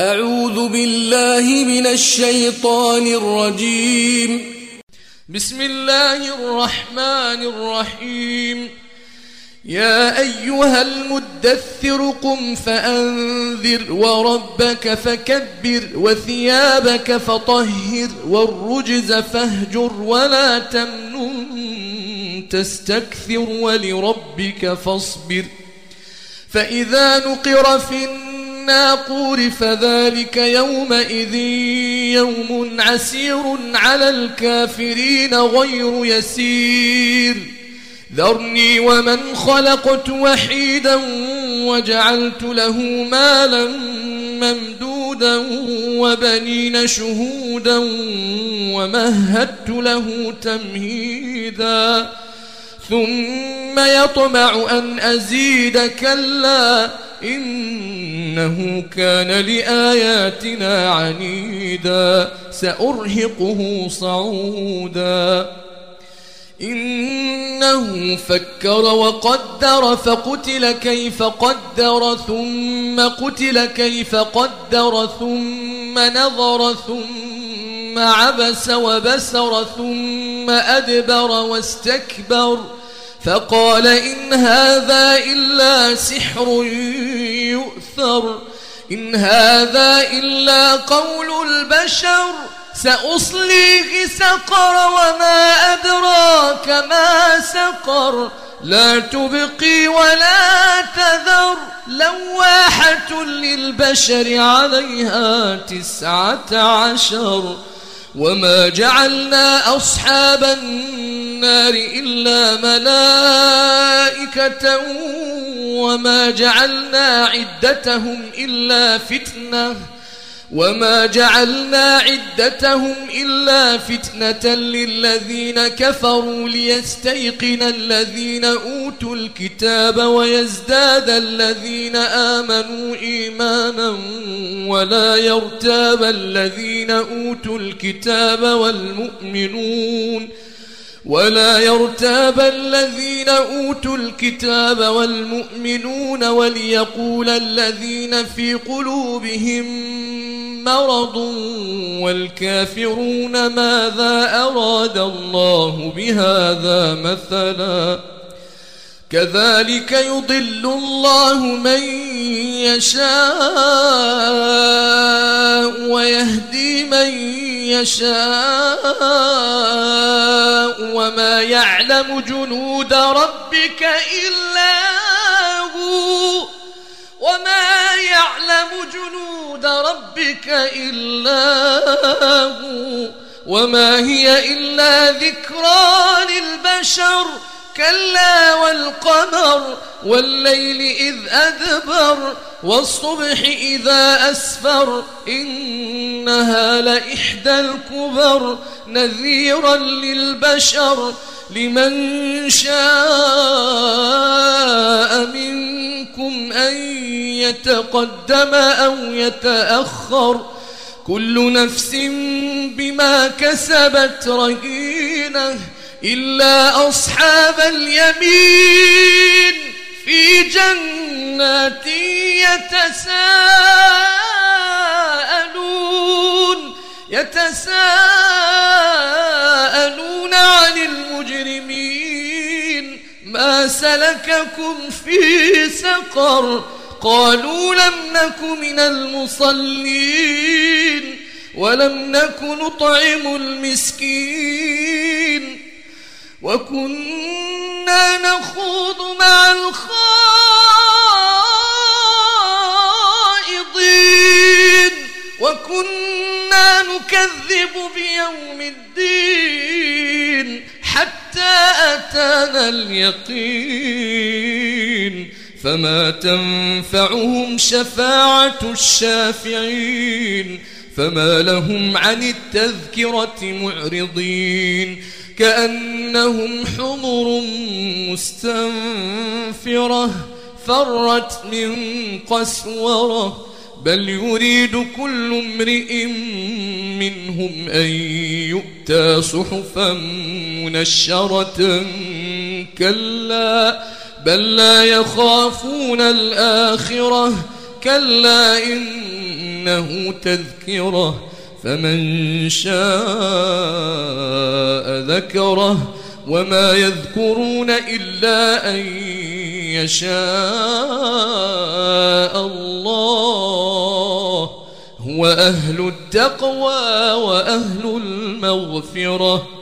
أعوذ بالله من الشيطان الرجيم. بسم الله الرحمن الرحيم. يا أيها المدثر قم فأنذر وربك فكبر وثيابك فطهر والرجز فاهجر ولا تمنن تستكثر ولربك فاصبر. فإذا نقر في الناقور فذلك يومئذ يوم عسير على الكافرين غير يسير. ذرني ومن خلقت وحيدا وجعلت له مالا ممدودا وبنين شهودا ومهدت له تمهيدا ثم يطمع أن أزيد كلا إنه كان لآياتنا عنيدا سأرهقه صعودا. إنه فكر وقدر فقتل كيف قدر ثم قتل كيف قدر ثم نظر ثم عبس وبسر ثم أدبر واستكبر فقال إن هذا إلا سحر يؤثر إن هذا إلا قول البشر سأصليه سقر وما أدراك ما سقر لا تبقي ولا تذر لواحة للبشر عليها 19 وما جعلنا أصحاب النار إلا ملائكة وما جعلنا عدتهم إلا فتنة للذين كفروا ليستيقن الذين أوتوا الكتاب ويزداد الذين آمنوا إيمانا ولا يرتاب الذين أوتوا الكتاب والمؤمنون وليقول الذين في قلوبهم مرض والكافرون ماذا أراد الله بهذا مثلا كذلك يضل الله من يشاء ويهدي من يشاء وما يعلم جنود ربك إلا هو وما هي إلا ذكرى للبشر كلا والقمر والليل إذ أدبر والصبح إذا أسفر إنها لإحدى الكبر نذيرا للبشر لمن شاء منكم أن يتقدم أو يتأخر كل نفس بما كسبت رهينة إلا أصحاب اليمين في جنات يتساءلون عن المجرمين ما سلككم في سقر قالوا لم نك من المصلين ولم نك نطعم المسكين وكنا نخوض مع الخائضين وكنا نكذب بيوم الدين حتى أتانا اليقين فما تنفعهم شفاعة الشافعين فما لهم عن التذكرة معرضين كأنهم حمر مستنفرة فرت من قسورة بل يريد كل امرئ منهم أن يؤتى صحفا منشرة كلا بل لا يخافون الآخرة كلا إن إنه تذكرة فمن شاء ذكره وما يذكرون إلا أن يشاء الله هو أهل التقوى وأهل المغفرة